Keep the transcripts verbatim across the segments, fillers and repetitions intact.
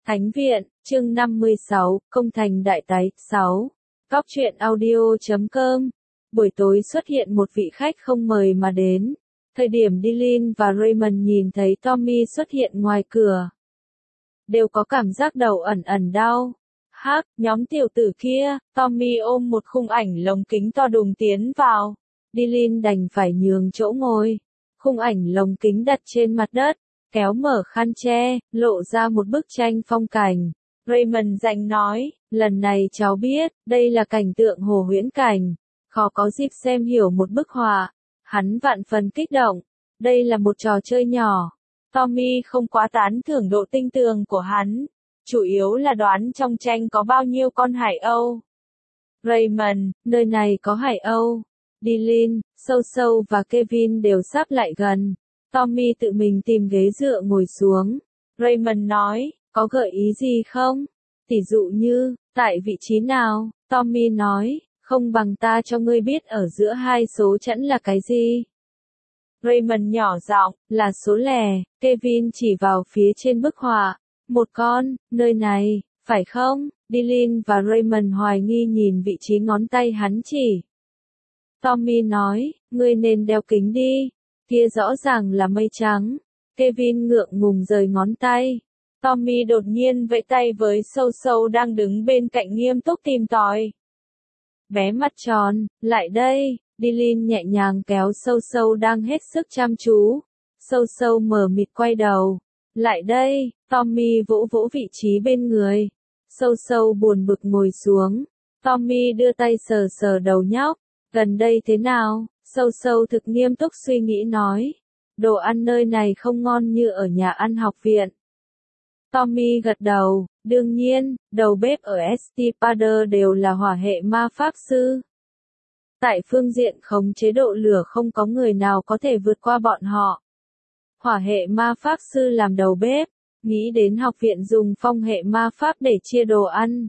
Thánh viện, chương năm mươi sáu, Công thành đại tái, sáu. Góc truyện audio chấm com. Buổi tối xuất hiện một vị khách không mời mà đến. Thời điểm Dylan và Raymond nhìn thấy Tommy xuất hiện ngoài cửa, đều có cảm giác đầu ẩn ẩn đau. Hắc, nhóm tiểu tử kia, Tommy ôm một khung ảnh lồng kính to đùng tiến vào. Dylan đành phải nhường chỗ ngồi. Khung ảnh lồng kính đặt trên mặt đất, kéo mở khăn che, lộ ra một bức tranh phong cảnh. Raymond rành nói, lần này cháu biết, đây là cảnh tượng hồ huyễn cảnh. Khó có dịp xem hiểu một bức họa. Hắn vạn phần kích động. Đây là một trò chơi nhỏ. Tommy không quá tán thưởng độ tinh tường của hắn. Chủ yếu là đoán trong tranh có bao nhiêu con hải âu. Raymond, nơi này có hải âu. Dylan, Sâu Sâu và Kevin đều sắp lại gần. Tommy tự mình tìm ghế dựa ngồi xuống. Raymond nói, có gợi ý gì không? Tỷ dụ như, tại vị trí nào? Tommy nói, không bằng ta cho ngươi biết ở giữa hai số chẵn là cái gì. Raymond nhỏ giọng, là số lẻ. Kevin chỉ vào phía trên bức họa. Một con, nơi này, phải không? Dylan và Raymond hoài nghi nhìn vị trí ngón tay hắn chỉ. Tommy nói, ngươi nên đeo kính đi. Kia rõ ràng là mây trắng. Kevin ngượng ngùng rời ngón tay. Tommy đột nhiên vẫy tay với Sâu Sâu đang đứng bên cạnh nghiêm túc tìm tòi. Bé mắt tròn, lại đây. Dylan nhẹ nhàng kéo Sâu Sâu đang hết sức chăm chú. Sâu Sâu mờ mịt quay đầu. Lại đây. Tommy vỗ vỗ vị trí bên người. Sâu Sâu buồn bực ngồi xuống. Tommy đưa tay sờ sờ đầu nhóc. Gần đây thế nào? Sâu Sâu thực nghiêm túc suy nghĩ nói. Đồ ăn nơi này không ngon như ở nhà ăn học viện. Tommy gật đầu. Đương nhiên, đầu bếp ở Estipader đều là hỏa hệ ma pháp sư. Tại phương diện khống chế độ lửa không có người nào có thể vượt qua bọn họ. Hỏa hệ ma pháp sư làm đầu bếp. Nghĩ đến học viện dùng phong hệ ma pháp để chia đồ ăn.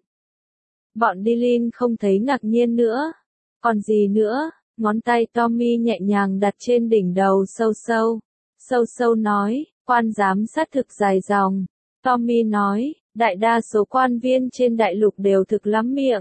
Bọn Dylan không thấy ngạc nhiên nữa. Còn gì nữa? Ngón tay Tommy nhẹ nhàng đặt trên đỉnh đầu Sâu Sâu. Sâu Sâu nói, quan giám sát thực dài dòng. Tommy nói, đại đa số quan viên trên đại lục đều thực lắm miệng.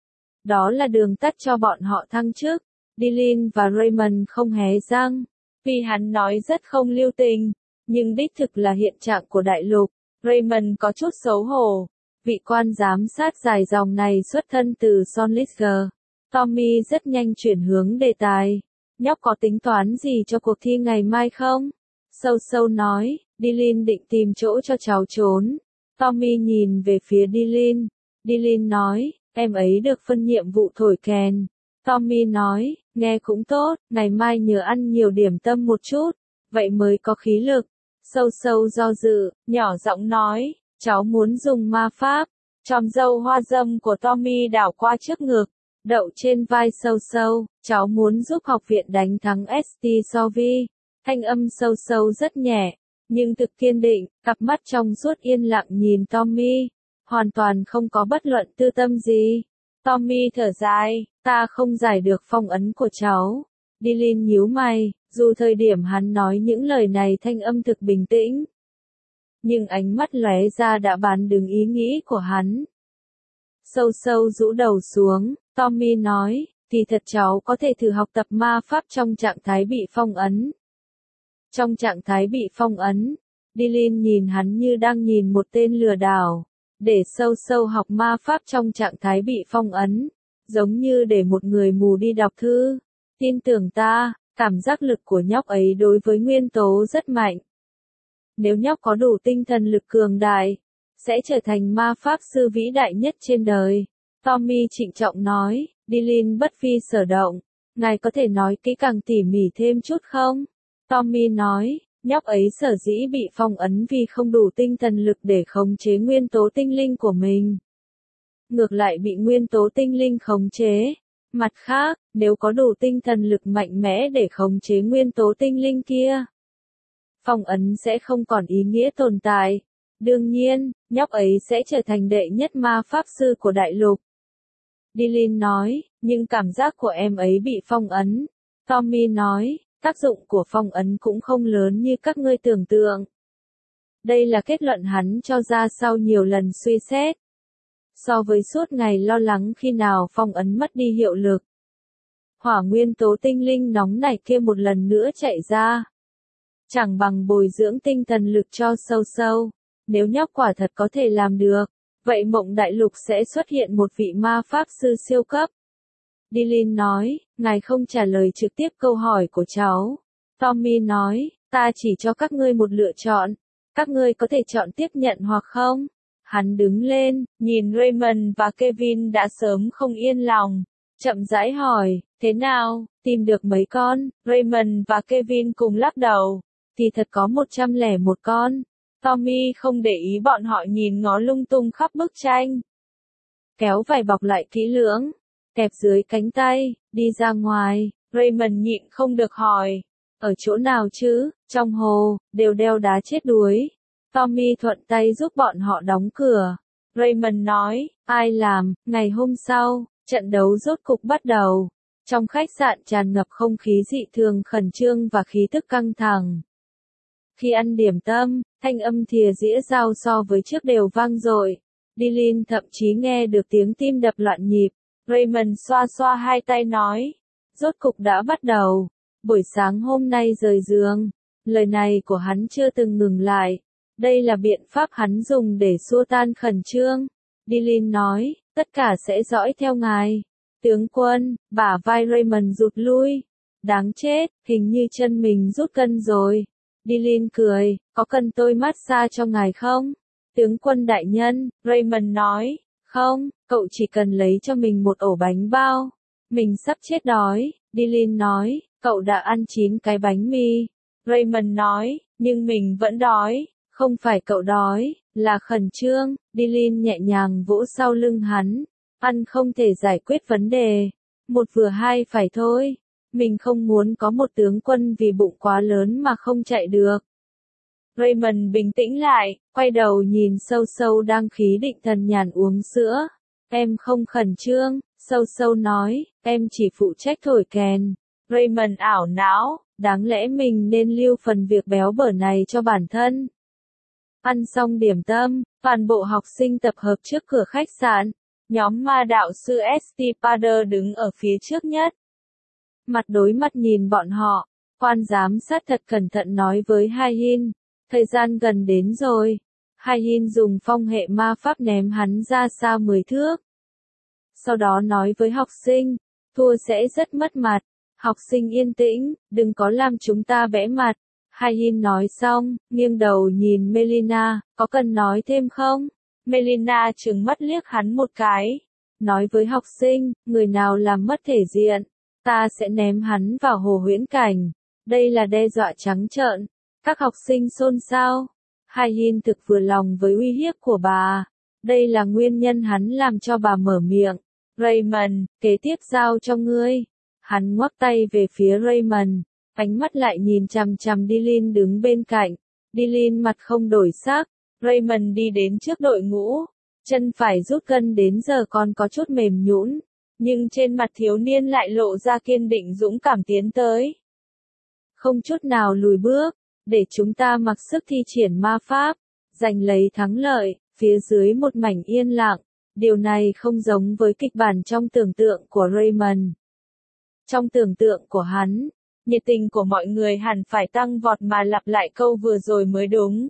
Đó là đường tắt cho bọn họ thăng chức. Dylan và Raymond không hé răng. Vì hắn nói rất không lưu tình. Nhưng đích thực là hiện trạng của đại lục. Raymond có chút xấu hổ. Vị quan giám sát dài dòng này xuất thân từ Sonliger. Tommy rất nhanh chuyển hướng đề tài. Nhóc có tính toán gì cho cuộc thi ngày mai không? Sâu Sâu nói, Dylan định tìm chỗ cho cháu trốn. Tommy nhìn về phía Dylan. Dylan nói, em ấy được phân nhiệm vụ thổi kèn. Tommy nói, nghe cũng tốt, ngày mai nhớ ăn nhiều điểm tâm một chút, vậy mới có khí lực. Sâu Sâu do dự, nhỏ giọng nói, cháu muốn dùng ma pháp. Chòm râu hoa râm của Tommy đảo qua trước ngực. Đậu trên vai Sâu Sâu, cháu muốn giúp học viện đánh thắng St. Sophie. Thanh âm Sâu Sâu rất nhẹ, nhưng thực kiên định, cặp mắt trong suốt yên lặng nhìn Tommy, hoàn toàn không có bất luận tư tâm gì. Tommy thở dài, ta không giải được phong ấn của cháu. Dylan nhíu mày, dù thời điểm hắn nói những lời này thanh âm thực bình tĩnh, nhưng ánh mắt lóe ra đã bán đứng ý nghĩ của hắn. Sâu Sâu rũ đầu xuống. Tommy nói, kỳ thật cháu có thể thử học tập ma pháp trong trạng thái bị phong ấn. Trong trạng thái bị phong ấn, Dylan nhìn hắn như đang nhìn một tên lừa đảo. Để Sâu Sâu học ma pháp trong trạng thái bị phong ấn, giống như để một người mù đi đọc thư. Tin tưởng ta, cảm giác lực của nhóc ấy đối với nguyên tố rất mạnh. Nếu nhóc có đủ tinh thần lực cường đại, sẽ trở thành ma pháp sư vĩ đại nhất trên đời. Tommy trịnh trọng nói, Dylan bất vi sở động. Ngài có thể nói kỹ càng tỉ mỉ thêm chút không? Tommy nói, nhóc ấy sở dĩ bị phong ấn vì không đủ tinh thần lực để khống chế nguyên tố tinh linh của mình. Ngược lại bị nguyên tố tinh linh khống chế. Mặt khác, nếu có đủ tinh thần lực mạnh mẽ để khống chế nguyên tố tinh linh kia, phong ấn sẽ không còn ý nghĩa tồn tại. Đương nhiên, nhóc ấy sẽ trở thành đệ nhất ma pháp sư của đại lục. Dylan nói, nhưng cảm giác của em ấy bị phong ấn. Tommy nói, tác dụng của phong ấn cũng không lớn như các ngươi tưởng tượng. Đây là kết luận hắn cho ra sau nhiều lần suy xét. So với suốt ngày lo lắng khi nào phong ấn mất đi hiệu lực. Hỏa nguyên tố tinh linh nóng nảy kia một lần nữa chạy ra. Chẳng bằng bồi dưỡng tinh thần lực cho sâu sâu. Nếu nhóc quả thật có thể làm được, vậy mộng đại lục sẽ xuất hiện một vị ma pháp sư siêu cấp. Dylan nói, ngài không trả lời trực tiếp câu hỏi của cháu. Tommy nói, ta chỉ cho các ngươi một lựa chọn. Các ngươi có thể chọn tiếp nhận hoặc không. Hắn đứng lên, nhìn Raymond và Kevin đã sớm không yên lòng. Chậm rãi hỏi, thế nào, tìm được mấy con? Raymond và Kevin cùng lắc đầu. Thì thật có một trăm lẻ một con. Tommy không để ý bọn họ nhìn ngó lung tung khắp bức tranh. Kéo vải bọc lại kỹ lưỡng, kẹp dưới cánh tay, đi ra ngoài. Raymond nhịn không được hỏi. Ở chỗ nào chứ? Trong hồ, đều đeo đá chết đuối. Tommy thuận tay giúp bọn họ đóng cửa. Raymond nói, ai làm? Ngày hôm sau, trận đấu rốt cục bắt đầu. Trong khách sạn tràn ngập không khí dị thường khẩn trương và khí tức căng thẳng. Khi ăn điểm tâm, thanh âm thìa dĩa dao so với trước đều vang dội. Dylan thậm chí nghe được tiếng tim đập loạn nhịp. Raymond xoa xoa hai tay nói, rốt cục đã bắt đầu. Buổi sáng hôm nay rời giường. Lời này của hắn chưa từng ngừng lại. Đây là biện pháp hắn dùng để xua tan khẩn trương. Dylan nói, tất cả sẽ dõi theo ngài. Tướng quân, bả vai Raymond rụt lui. Đáng chết, hình như chân mình rút cân rồi. Dylan cười, có cần tôi massage cho ngài không? Tướng quân đại nhân, Raymond nói, không, cậu chỉ cần lấy cho mình một ổ bánh bao. Mình sắp chết đói. Dylan nói, cậu đã ăn chín cái bánh mì. Raymond nói, nhưng mình vẫn đói. Không phải cậu đói, là khẩn trương. Dylan nhẹ nhàng vỗ sau lưng hắn. Ăn không thể giải quyết vấn đề. Một vừa hai phải thôi. Mình không muốn có một tướng quân vì bụng quá lớn mà không chạy được. Raymond bình tĩnh lại, quay đầu nhìn sâu sâu đang khí định thần nhàn uống sữa. Em không khẩn trương, sâu sâu nói, em chỉ phụ trách thổi kèn. Raymond ảo não, đáng lẽ mình nên lưu phần việc béo bở này cho bản thân. Ăn xong điểm tâm, toàn bộ học sinh tập hợp trước cửa khách sạn. Nhóm ma đạo sư Estipader đứng ở phía trước nhất. Mặt đối mặt nhìn bọn họ, quan giám sát thật cẩn thận nói với Hai-hin, thời gian gần đến rồi. Hai-hin dùng phong hệ ma pháp ném hắn ra xa mười thước. Sau đó nói với học sinh, thua sẽ rất mất mặt. Học sinh yên tĩnh, đừng có làm chúng ta bẽ mặt. Hai-hin nói xong, nghiêng đầu nhìn Melina, có cần nói thêm không? Melina trừng mắt liếc hắn một cái. Nói với học sinh, người nào làm mất thể diện, ta sẽ ném hắn vào hồ huyễn cảnh. Đây là đe dọa trắng trợn. Các học sinh xôn xao. Hai-hin thực vừa lòng với uy hiếp của bà. Đây là nguyên nhân hắn làm cho bà mở miệng. Raymond, kế tiếp giao cho ngươi. Hắn ngoắc tay về phía Raymond. Ánh mắt lại nhìn chằm chằm Dylan đứng bên cạnh. Dylan mặt không đổi sắc. Raymond đi đến trước đội ngũ. Chân phải rút cân đến giờ còn có chút mềm nhũn. Nhưng trên mặt thiếu niên lại lộ ra kiên định dũng cảm tiến tới. Không chút nào lùi bước. Để chúng ta mặc sức thi triển ma pháp. Giành lấy thắng lợi. Phía dưới một mảnh yên lặng. Điều này không giống với kịch bản trong tưởng tượng của Raymond. Trong tưởng tượng của hắn, nhiệt tình của mọi người hẳn phải tăng vọt mà lặp lại câu vừa rồi mới đúng.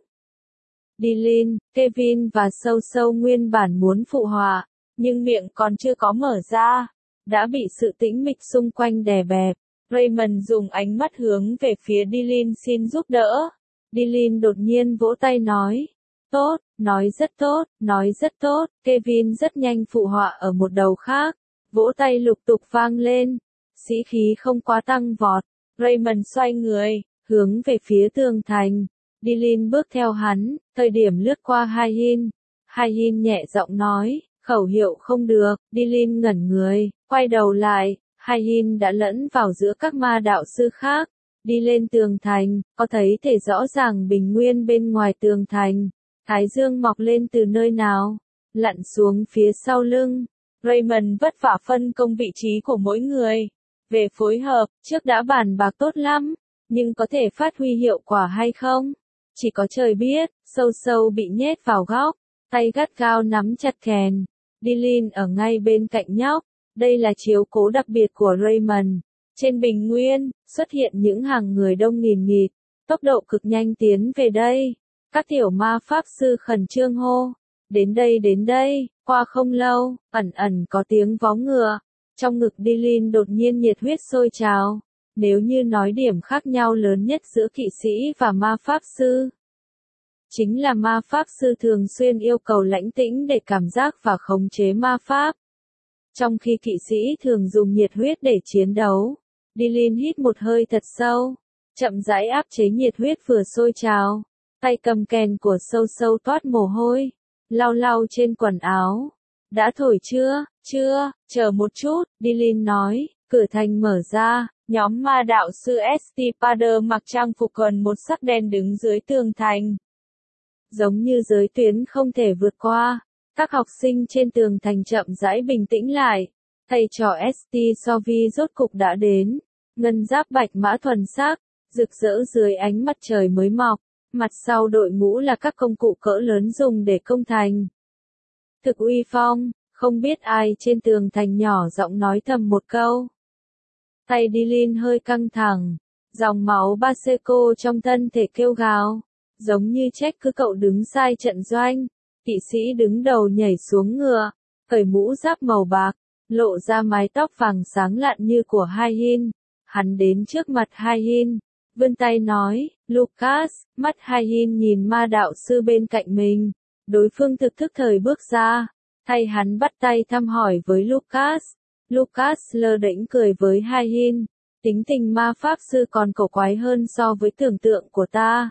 Dylan, Kevin và Sâu Sâu nguyên bản muốn phụ họa, nhưng miệng còn chưa có mở ra, đã bị sự tĩnh mịch xung quanh đè bẹp. Raymond dùng ánh mắt hướng về phía Dylan xin giúp đỡ. Dylan đột nhiên vỗ tay nói, tốt, nói rất tốt, nói rất tốt. Kevin rất nhanh phụ họa ở một đầu khác, vỗ tay lục tục vang lên. Sĩ khí không quá tăng vọt. Raymond xoay người, hướng về phía tường thành. Dylan bước theo hắn, thời điểm lướt qua Hai-hin. Hai-hin nhẹ giọng nói, khẩu hiệu không được. Dylan ngẩn người, quay đầu lại. Hai-hin đã lẫn vào giữa các ma đạo sư khác. Đi lên tường thành, có thấy thể rõ ràng bình nguyên bên ngoài tường thành. Thái dương mọc lên từ nơi nào? Lặn xuống phía sau lưng. Raymond vất vả phân công vị trí của mỗi người. Về phối hợp, trước đã bàn bạc tốt lắm, nhưng có thể phát huy hiệu quả hay không? Chỉ có trời biết, sâu sâu bị nhét vào góc, tay gắt gao nắm chặt kèn. Dylan ở ngay bên cạnh nhóc. Đây là chiếu cố đặc biệt của Raymond. Trên bình nguyên, xuất hiện những hàng người đông nghìn nghịt, tốc độ cực nhanh tiến về đây. Các tiểu ma pháp sư khẩn trương hô. Đến đây đến đây, qua không lâu, ẩn ẩn có tiếng vó ngựa. Trong ngực Dylan đột nhiên nhiệt huyết sôi trào. Nếu như nói điểm khác nhau lớn nhất giữa kỵ sĩ và ma pháp sư, chính là ma pháp sư thường xuyên yêu cầu lãnh tĩnh để cảm giác và khống chế ma pháp. Trong khi kỵ sĩ thường dùng nhiệt huyết để chiến đấu. Dylan hít một hơi thật sâu, chậm rãi áp chế nhiệt huyết vừa sôi trào. Tay cầm kèn của sâu sâu toát mồ hôi, lau lau trên quần áo. Đã thổi chưa, chưa, chờ một chút, Dylan nói, cửa thành mở ra, nhóm ma đạo sư Estipader mặc trang phục quần một sắc đen đứng dưới tường thành. Giống như giới tuyến không thể vượt qua, các học sinh trên tường thành chậm rãi bình tĩnh lại. Thầy trò Esti Sovi rốt cục đã đến, ngân giáp bạch mã thuần sắc, rực rỡ dưới ánh mặt trời mới mọc. Mặt sau đội ngũ là các công cụ cỡ lớn dùng để công thành. Thực uy phong, không biết ai trên tường thành nhỏ giọng nói thầm một câu. Tay Dylan hơi căng thẳng, dòng máu Baseco trong thân thể kêu gào, giống như trách cứ cậu đứng sai trận doanh. Kỵ sĩ đứng đầu nhảy xuống ngựa, cởi mũ giáp màu bạc, lộ ra mái tóc vàng sáng lạn như của Hai-hin. Hắn đến trước mặt Hai-hin, vươn tay nói, Lucas. Mắt Hai-hin nhìn ma đạo sư bên cạnh mình. Đối phương thực thức thời bước ra, thay hắn bắt tay thăm hỏi với Lucas. Lucas lơ đễnh cười với Hai-hin, tính tình ma pháp sư còn cổ quái hơn so với tưởng tượng của ta.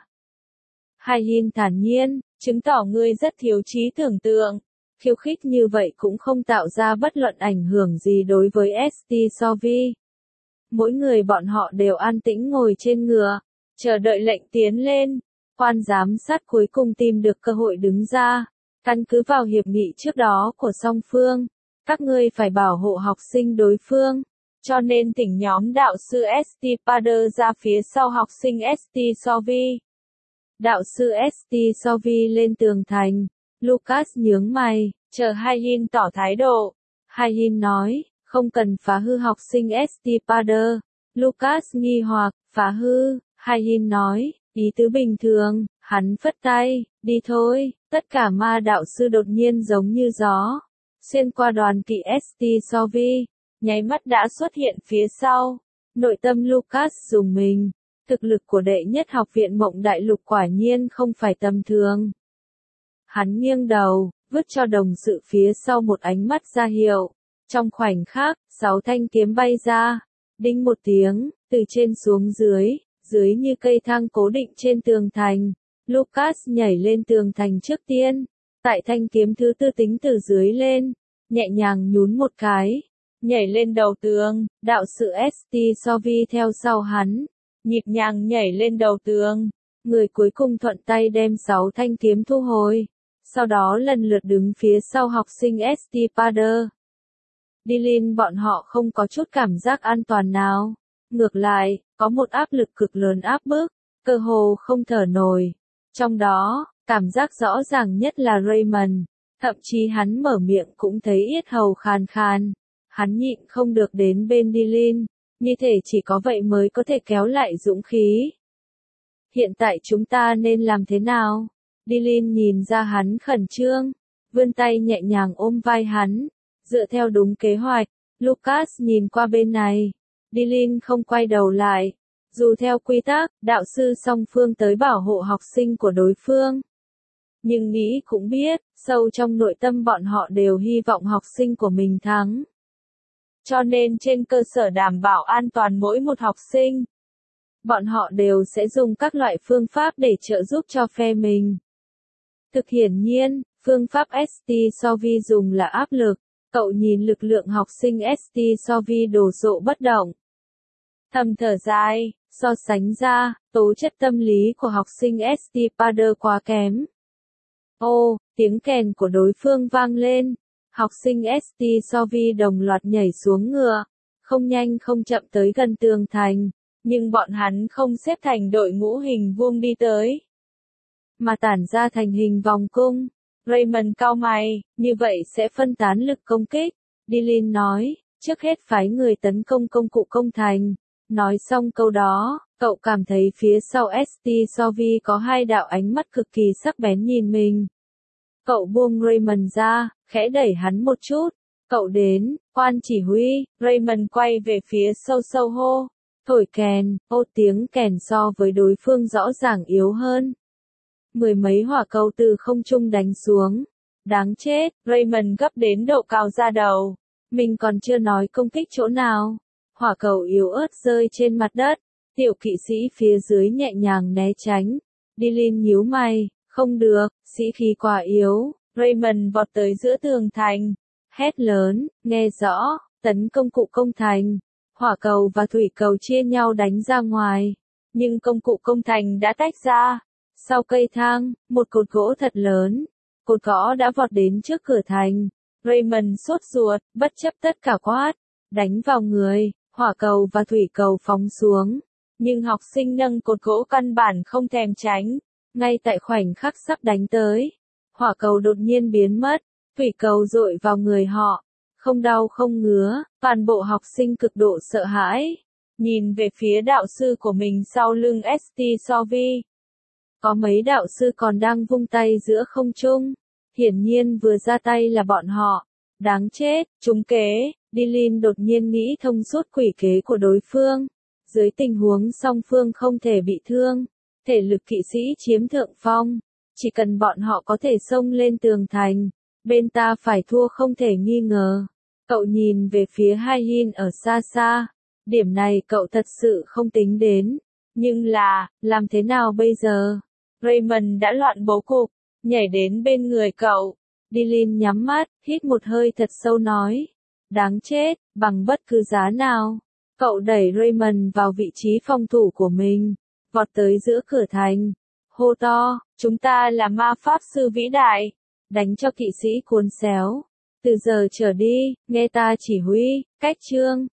Hai-hin thản nhiên, chứng tỏ ngươi rất thiếu trí tưởng tượng. Khiêu khích như vậy cũng không tạo ra bất luận ảnh hưởng gì đối với Esti Sovi. Mỗi người bọn họ đều an tĩnh ngồi trên ngựa, chờ đợi lệnh tiến lên. Quan giám sát cuối cùng tìm được cơ hội đứng ra. Căn cứ vào hiệp nghị trước đó của song phương, các ngươi phải bảo hộ học sinh đối phương. Cho nên thỉnh nhóm đạo sư Estipader ra phía sau học sinh Esti Sovi. Đạo sư Esti Sovi lên tường thành. Lucas nhướng mày, chờ Hai-hin tỏ thái độ. Hai-hin nói, không cần phá hư học sinh Estipader. Lucas nghi hoặc, phá hư. Hai-hin nói, ý tứ bình thường. Hắn phất tay, đi thôi. Tất cả ma đạo sư đột nhiên giống như gió, xuyên qua đoàn kỵ Esti Sovi, nháy mắt đã xuất hiện phía sau. Nội tâm Lucas rùng mình. Thực lực của đệ nhất học viện Mộng Đại Lục quả nhiên không phải tầm thường. Hắn nghiêng đầu, vứt cho đồng sự phía sau một ánh mắt ra hiệu. Trong khoảnh khắc, sáu thanh kiếm bay ra. Đinh một tiếng, từ trên xuống dưới, dưới như cây thang cố định trên tường thành. Lucas nhảy lên tường thành trước tiên. Tại thanh kiếm thứ tư tính từ dưới lên, nhẹ nhàng nhún một cái. Nhảy lên đầu tường, đạo sự Esti Sovi theo sau hắn. Nhịp nhàng nhảy lên đầu tường. Người cuối cùng thuận tay đem sáu thanh kiếm thu hồi. Sau đó lần lượt đứng phía sau học sinh Estipader. Dylan bọn họ không có chút cảm giác an toàn nào. Ngược lại, có một áp lực cực lớn áp bức, cơ hồ không thở nổi. Trong đó, cảm giác rõ ràng nhất là Raymond. Thậm chí hắn mở miệng cũng thấy yết hầu khàn khàn. Hắn nhịn không được đến bên Dylan. Như thể chỉ có vậy mới có thể kéo lại dũng khí. Hiện tại chúng ta nên làm thế nào? Dylan nhìn ra hắn khẩn trương, vươn tay nhẹ nhàng ôm vai hắn. Dựa theo đúng kế hoạch, Lucas nhìn qua bên này. Dylan không quay đầu lại. Dù theo quy tắc, đạo sư song phương tới bảo hộ học sinh của đối phương. Nhưng nghĩ cũng biết, sâu trong nội tâm bọn họ đều hy vọng học sinh của mình thắng. Cho nên trên cơ sở đảm bảo an toàn mỗi một học sinh, bọn họ đều sẽ dùng các loại phương pháp để trợ giúp cho phe mình. Thực hiển nhiên, phương pháp Esti Sovi dùng là áp lực. Cậu nhìn lực lượng học sinh Esti Sovi đổ rộ bất động. Thầm thở dài, so sánh ra, tố chất tâm lý của học sinh Estipader quá kém. Ô, tiếng kèn của đối phương vang lên. Học sinh Esti Sovi đồng loạt nhảy xuống ngựa, không nhanh không chậm tới gần tường thành, nhưng bọn hắn không xếp thành đội ngũ hình vuông đi tới. mà tản ra thành hình vòng cung. Raymond cau mày, như vậy sẽ phân tán lực công kích. Dylan nói, trước hết phái người tấn công công cụ công thành. Nói xong câu đó, cậu cảm thấy phía sau ét tê Sophie có hai đạo ánh mắt cực kỳ sắc bén nhìn mình. Cậu buông Raymond ra, khẽ đẩy hắn một chút. Cậu đến, quan chỉ huy. Raymond quay về phía sâu sâu hô. Thổi kèn, ô tiếng kèn so với đối phương rõ ràng yếu hơn. Mười mấy hỏa cầu từ không trung đánh xuống. Đáng chết, Raymond gấp đến độ cao da đầu. Mình còn chưa nói công kích chỗ nào. Hỏa cầu yếu ớt rơi trên mặt đất. Tiểu kỵ sĩ phía dưới nhẹ nhàng né tránh. Dylan nhíu mày, không được, sĩ khí quá yếu. Raymond vọt tới giữa tường thành. Hét lớn, nghe rõ, tấn công cụ công thành. Hỏa cầu và thủy cầu chia nhau đánh ra ngoài. Nhưng công cụ công thành đã tách ra. Sau cây thang, một cột gỗ thật lớn. Cột gõ đã vọt đến trước cửa thành. Raymond sốt ruột, bất chấp tất cả quát. Đánh vào người, hỏa cầu và thủy cầu phóng xuống. Nhưng học sinh nâng cột gỗ căn bản không thèm tránh. Ngay tại khoảnh khắc sắp đánh tới. Hỏa cầu đột nhiên biến mất. Thủy cầu dội vào người họ. Không đau không ngứa, toàn bộ học sinh cực độ sợ hãi. Nhìn về phía đạo sư của mình sau lưng ét tê Sophie. Có mấy đạo sư còn đang vung tay giữa không trung. Hiển nhiên vừa ra tay là bọn họ. Đáng chết, trúng kế. Dylan đột nhiên nghĩ thông suốt quỷ kế của đối phương. Dưới tình huống song phương không thể bị thương. Thể lực kỵ sĩ chiếm thượng phong. Chỉ cần bọn họ có thể xông lên tường thành. Bên ta phải thua không thể nghi ngờ. Cậu nhìn về phía Hai Hin ở xa xa. Điểm này cậu thật sự không tính đến. Nhưng là, làm thế nào bây giờ? Raymond đã loạn bố cục, nhảy đến bên người cậu. Dylan nhắm mắt, hít một hơi thật sâu nói. Đáng chết, bằng bất cứ giá nào. Cậu đẩy Raymond vào vị trí phòng thủ của mình. Vọt tới giữa cửa thành. Hô to, chúng ta là ma pháp sư vĩ đại. Đánh cho kỵ sĩ cuốn xéo. Từ giờ trở đi, nghe ta chỉ huy, cách chương.